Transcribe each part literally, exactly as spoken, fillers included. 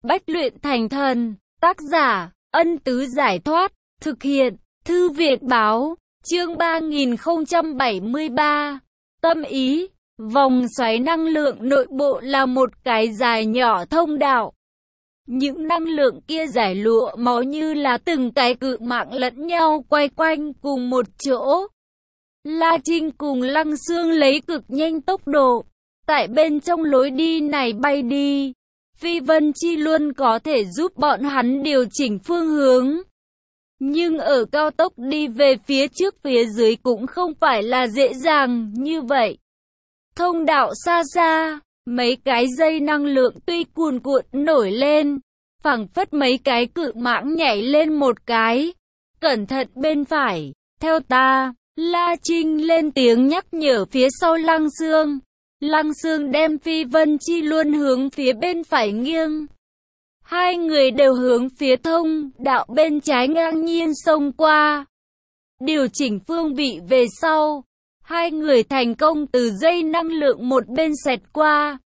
Bách luyện thành thần. Tác giả, Ân Tứ Giải Thoát. Thực hiện, Thư Việt Báo. Chương ba nghìn không trăm bảy mươi ba. Tâm ý. Vòng xoáy năng lượng nội bộ là một cái dài nhỏ thông đạo. Những năng lượng kia giải lụa máu như là từng cái cự mạng lẫn nhau quay quanh cùng một chỗ. La Trinh cùng Lăng Xương lấy cực nhanh tốc độ, tại bên trong lối đi này bay đi. Phi Vân Chi Luân có thể giúp bọn hắn điều chỉnh phương hướng. Nhưng ở cao tốc đi về phía trước phía dưới cũng không phải là dễ dàng như vậy. Thông đạo xa xa, mấy cái dây năng lượng tuy cuồn cuộn nổi lên, phảng phất mấy cái cự mãng nhảy lên một cái. Cẩn thận bên phải, theo ta. La Trinh lên tiếng nhắc nhở phía sau Lăng Xương. Lăng Xương đem Phi Vân Chi Luân hướng phía bên phải nghiêng. Hai người đều hướng phía thông đạo bên trái ngang nhiên xông qua. Điều chỉnh phương vị về sau, hai người thành công từ dây năng lượng một bên xẹt qua.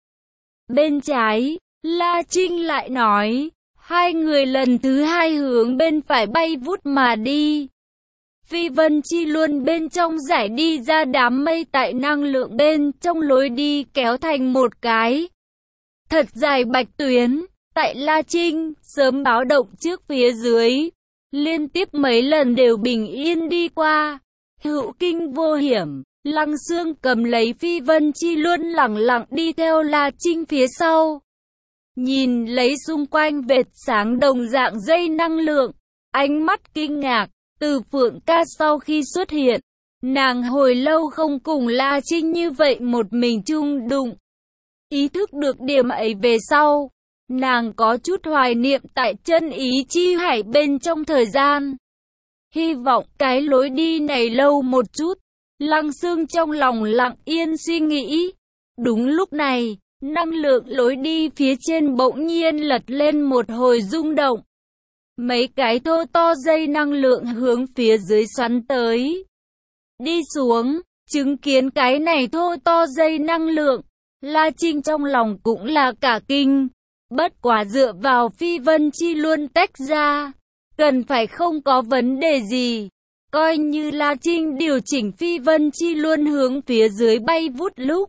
Bên trái, La Trinh lại nói, hai người lần thứ hai hướng bên phải bay vút mà đi. Phi Vân Chi Luân bên trong giải đi ra đám mây tại năng lượng bên trong lối đi kéo thành một cái thật dài bạch tuyến. Tại La Trinh sớm báo động trước phía dưới, liên tiếp mấy lần đều bình yên đi qua, hữu kinh vô hiểm. Lăng Xương cầm lấy Phi Vân Chi Luân lẳng lặng đi theo La Trinh phía sau, nhìn lấy xung quanh vệt sáng đồng dạng dây năng lượng, ánh mắt kinh ngạc. Từ Phượng Ca sau khi xuất hiện, nàng hồi lâu không cùng La Trinh như vậy một mình chung đụng. Ý thức được điểm ấy về sau, nàng có chút hoài niệm tại chân ý chi hải bên trong thời gian. Hy vọng cái lối đi này lâu một chút. Lăng Xương trong lòng lặng yên suy nghĩ. Đúng lúc này, năng lượng lối đi phía trên bỗng nhiên lật lên một hồi rung động. Mấy cái thô to dây năng lượng hướng phía dưới xoắn tới. Đi xuống, chứng kiến cái này thô to dây năng lượng, La Trinh trong lòng cũng là cả kinh. Bất quá dựa vào Phi Vân Chi Luân tách ra, cần phải không có vấn đề gì. Coi như La Trinh điều chỉnh Phi Vân Chi Luân hướng phía dưới bay vút lúc,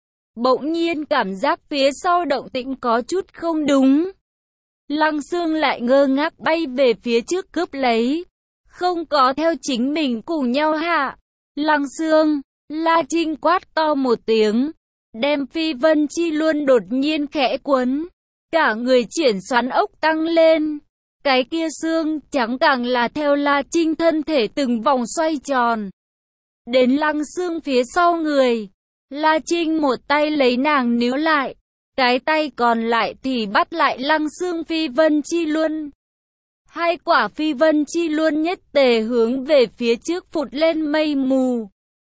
bỗng nhiên cảm giác phía sau động tĩnh có chút không đúng. Lăng Xương lại ngơ ngác bay về phía trước cướp lấy, không có theo chính mình cùng nhau hạ. Lăng Xương, La Trinh quát to một tiếng, đem Phi Vân Chi Luân đột nhiên khẽ cuốn, cả người triển xoắn ốc tăng lên. Cái kia xương trắng càng là theo La Trinh thân thể từng vòng xoay tròn, đến Lăng Xương phía sau người. La Trinh một tay lấy nàng níu lại, cái tay còn lại thì bắt lại Lăng Xương Phi Vân Chi Luân. Hai quả Phi Vân Chi Luân nhất tề hướng về phía trước phụt lên mây mù.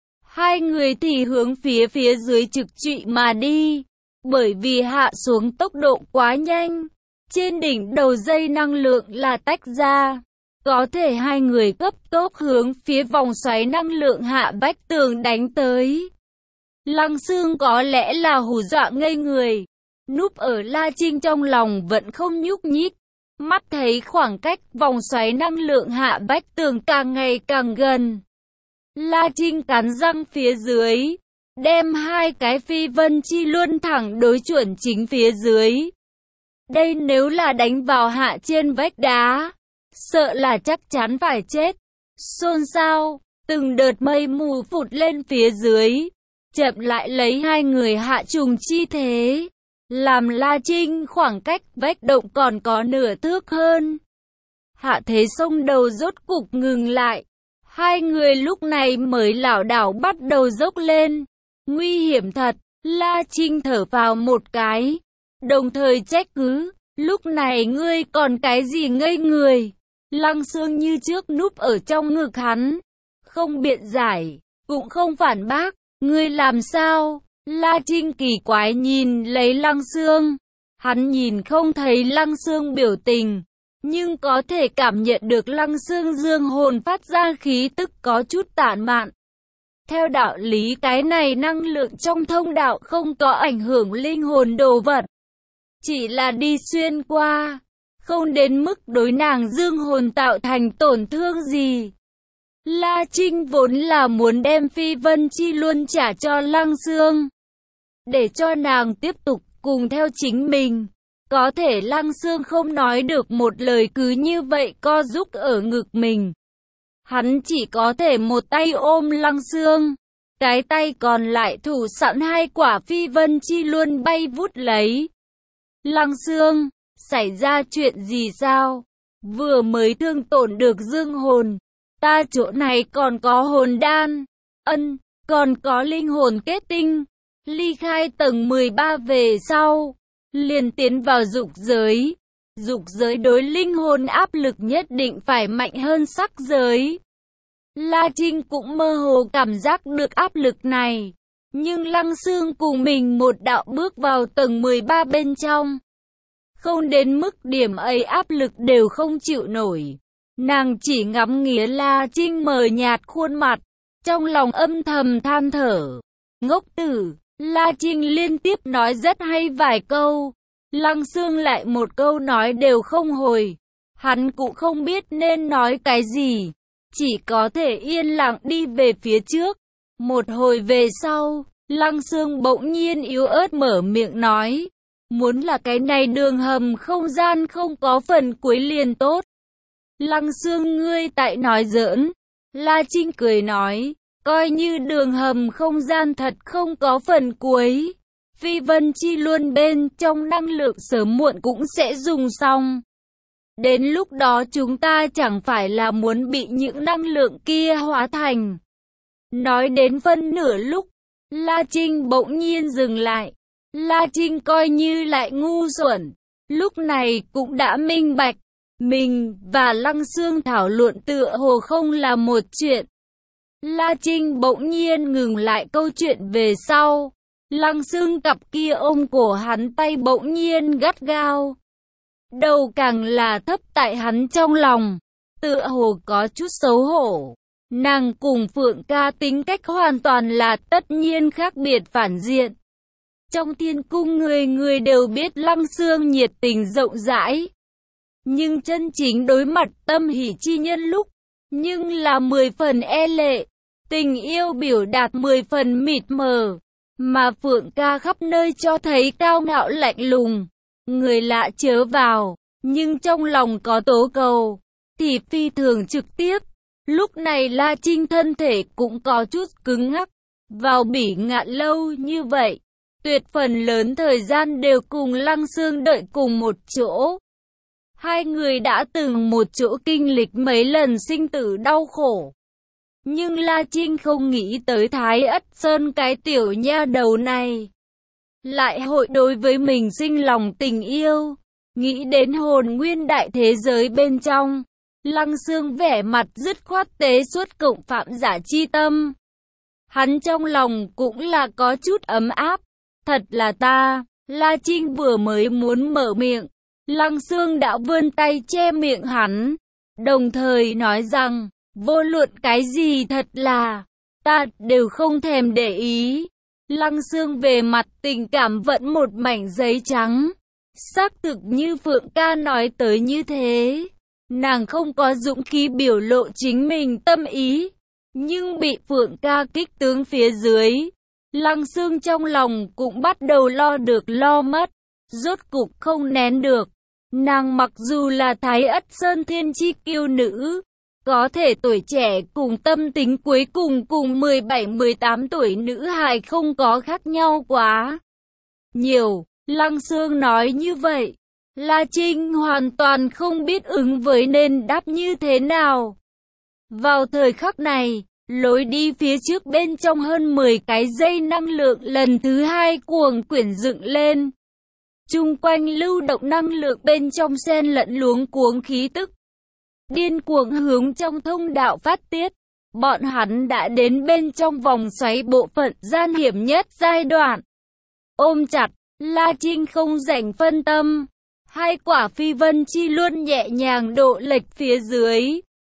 Hai người thì hướng phía phía dưới trực trụy mà đi, bởi vì hạ xuống tốc độ quá nhanh. Trên đỉnh đầu dây năng lượng là tách ra, có thể hai người cấp tốc hướng phía vòng xoáy năng lượng hạ vách tường đánh tới. Lăng Xương có lẽ là hù dọa ngây người, núp ở La Trinh trong lòng vẫn không nhúc nhích, mắt thấy khoảng cách vòng xoáy năng lượng hạ vách tường càng ngày càng gần. La Trinh cắn răng phía dưới, đem hai cái Phi Vân Chi Luân thẳng đối chuẩn chính phía dưới. Đây nếu là đánh vào hạ trên vách đá, sợ là chắc chắn phải chết. Xôn xao, từng đợt mây mù phụt lên phía dưới, chậm lại lấy hai người hạ trùng chi thế, làm La Trinh khoảng cách vách động còn có nửa thước hơn. Hạ thế sông đầu rốt cục ngừng lại, hai người lúc này mới lảo đảo bắt đầu dốc lên. Nguy hiểm thật. La Trinh thở vào một cái, đồng thời trách cứ, lúc này ngươi còn cái gì ngây người. Lăng Xương như trước núp ở trong ngực hắn, không biện giải, cũng không phản bác. Ngươi làm sao? La Trinh kỳ quái nhìn lấy Lăng Xương. Hắn nhìn không thấy Lăng Xương biểu tình, nhưng có thể cảm nhận được Lăng Xương dương hồn phát ra khí tức có chút tản mạn. Theo đạo lý cái này năng lượng trong thông đạo không có ảnh hưởng linh hồn đồ vật. chỉ là đi xuyên qua, không đến mức đối nàng dương hồn tạo thành tổn thương gì. La Trinh vốn là muốn đem Phi Vân Chi Luân trả cho Lăng Xương, để cho nàng tiếp tục cùng theo chính mình. Có thể Lăng Xương không nói được một lời, cứ như vậy co rúm ở ngực mình. Hắn chỉ có thể một tay ôm Lăng Xương, cái tay còn lại thủ sẵn hai quả Phi Vân Chi Luân bay vút lấy. Lăng Xương, xảy ra chuyện gì sao? Vừa mới thương tổn được dương hồn, ta chỗ này còn có hồn đan, ân, còn có linh hồn kết tinh. Ly khai tầng mười ba về sau, liền tiến vào dục giới. Dục giới đối linh hồn áp lực nhất định phải mạnh hơn sắc giới. La Trinh cũng mơ hồ cảm giác được áp lực này, nhưng Lăng Xương cùng mình một đạo bước vào tầng mười ba bên trong. Không đến mức điểm ấy áp lực đều không chịu nổi. Nàng chỉ ngắm nghía La Trinh mờ nhạt khuôn mặt, trong lòng âm thầm than thở. Ngốc tử, La Trinh liên tiếp nói rất hay vài câu. Lăng Xương lại một câu nói đều không hồi. Hắn cũng không biết nên nói cái gì, chỉ có thể yên lặng đi về phía trước. Một hồi về sau, Lăng Xương bỗng nhiên yếu ớt mở miệng nói. Muốn là cái này đường hầm không gian không có phần cuối liền tốt. Lăng Xương, ngươi tại nói giỡn. La Trinh cười nói, coi như đường hầm không gian thật không có phần cuối, Phi Vân Chi Luân bên trong năng lượng sớm muộn cũng sẽ dùng xong. Đến lúc đó chúng ta chẳng phải là muốn bị những năng lượng kia hóa thành. Nói đến phân nửa lúc, La Trinh bỗng nhiên dừng lại. La Trinh coi như lại ngu xuẩn, lúc này cũng đã minh bạch, mình và Lăng Xương thảo luận tựa hồ không là một chuyện. La Trinh bỗng nhiên ngừng lại câu chuyện về sau. Lăng Xương cặp kia ôm cổ hắn tay bỗng nhiên gắt gao. Đầu càng là thấp tại hắn trong lòng, tựa hồ có chút xấu hổ. Nàng cùng Phượng Ca tính cách hoàn toàn là tất nhiên khác biệt phản diện. Trong thiên cung người người đều biết Lăng Xương nhiệt tình rộng rãi, nhưng chân chính đối mặt tâm hỷ chi nhân lúc, nhưng là mười phần e lệ, tình yêu biểu đạt mười phần mịt mờ, mà Phượng Ca khắp nơi cho thấy cao ngạo lạnh lùng, người lạ chớ vào, nhưng trong lòng có tố cầu, thì phi thường trực tiếp. Lúc này La Trinh thân thể cũng có chút cứng ngắc, vào Bỉ Ngạn lâu như vậy, tuyệt phần lớn thời gian đều cùng Lăng Xương đợi cùng một chỗ. Hai người đã từng một chỗ kinh lịch mấy lần sinh tử đau khổ. Nhưng La Trinh không nghĩ tới Thái Ất Sơn cái tiểu nha đầu này lại hội đối với mình sinh lòng tình yêu. Nghĩ đến hồn nguyên đại thế giới bên trong, Lăng Xương vẻ mặt dứt khoát tế xuất cộng phạm giả chi tâm. Hắn trong lòng cũng là có chút ấm áp. Thật là ta. La Trinh vừa mới muốn mở miệng, Lăng Xương đã vươn tay che miệng hắn, đồng thời nói rằng, vô luận cái gì thật là, ta đều không thèm để ý. Lăng Xương về mặt tình cảm vẫn một mảnh giấy trắng. Xác thực như Phượng Ca nói tới như thế, nàng không có dũng khí biểu lộ chính mình tâm ý, nhưng bị Phượng Ca kích tướng phía dưới, Lăng Xương trong lòng cũng bắt đầu lo được lo mất, rốt cục không nén được. Nàng mặc dù là Thái Ất Sơn thiên chi kiêu nữ, có thể tuổi trẻ cùng tâm tính cuối cùng cùng mười bảy mười tám tuổi nữ hài không có khác nhau quá nhiều. Lăng Xương nói như vậy, La Trinh hoàn toàn không biết ứng với nên đáp như thế nào. Vào thời khắc này, lối đi phía trước bên trong hơn mười cái dây năng lượng lần thứ hai cuồng quyển dựng lên. Chung quanh lưu động năng lượng bên trong xen lẫn luống cuống khí tức, điên cuồng hướng trong thông đạo phát tiết. Bọn hắn đã đến bên trong vòng xoáy bộ phận gian hiểm nhất giai đoạn. Ôm chặt, La Trinh không rảnh phân tâm. Hai quả Phi Vân Chi Luân nhẹ nhàng độ lệch phía dưới.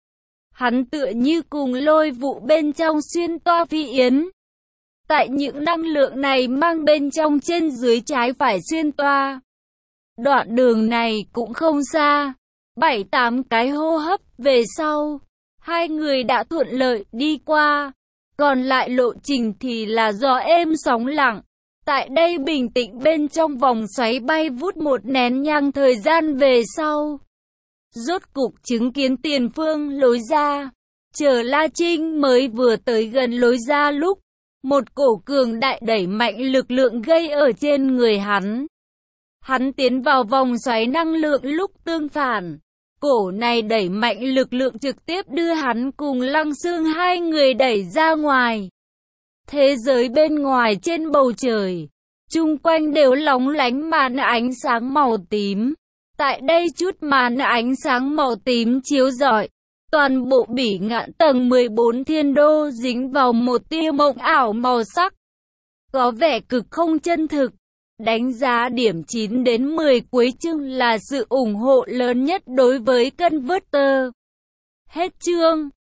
Hắn tựa như cùng lôi vụ bên trong xuyên toa phi yến. Tại những năng lượng này mang bên trong trên dưới trái phải xuyên toa. Đoạn đường này cũng không xa, bảy tám cái hô hấp về sau, hai người đã thuận lợi đi qua. Còn lại lộ trình thì là gió êm sóng lặng. Tại đây bình tĩnh bên trong vòng xoáy bay vút một nén nhang thời gian về sau. Rốt cục chứng kiến tiền phương lối ra. Chờ La Trinh mới vừa tới gần lối ra lúc, một cổ cường đại đẩy mạnh lực lượng gây ở trên người hắn. Hắn tiến vào vòng xoáy năng lượng lúc tương phản. Cổ này đẩy mạnh lực lượng trực tiếp đưa hắn cùng Lăng Xương hai người đẩy ra ngoài. Thế giới bên ngoài trên bầu trời, chung quanh đều lóng lánh màn ánh sáng màu tím. Tại đây chút màn ánh sáng màu tím chiếu rọi, toàn bộ bỉ ngạn tầng mười bốn thiên đô dính vào một tia mộng ảo màu sắc. Có vẻ cực không chân thực. Đánh giá điểm chín đến mười cuối chương là sự ủng hộ lớn nhất đối với Converter. Hết chương.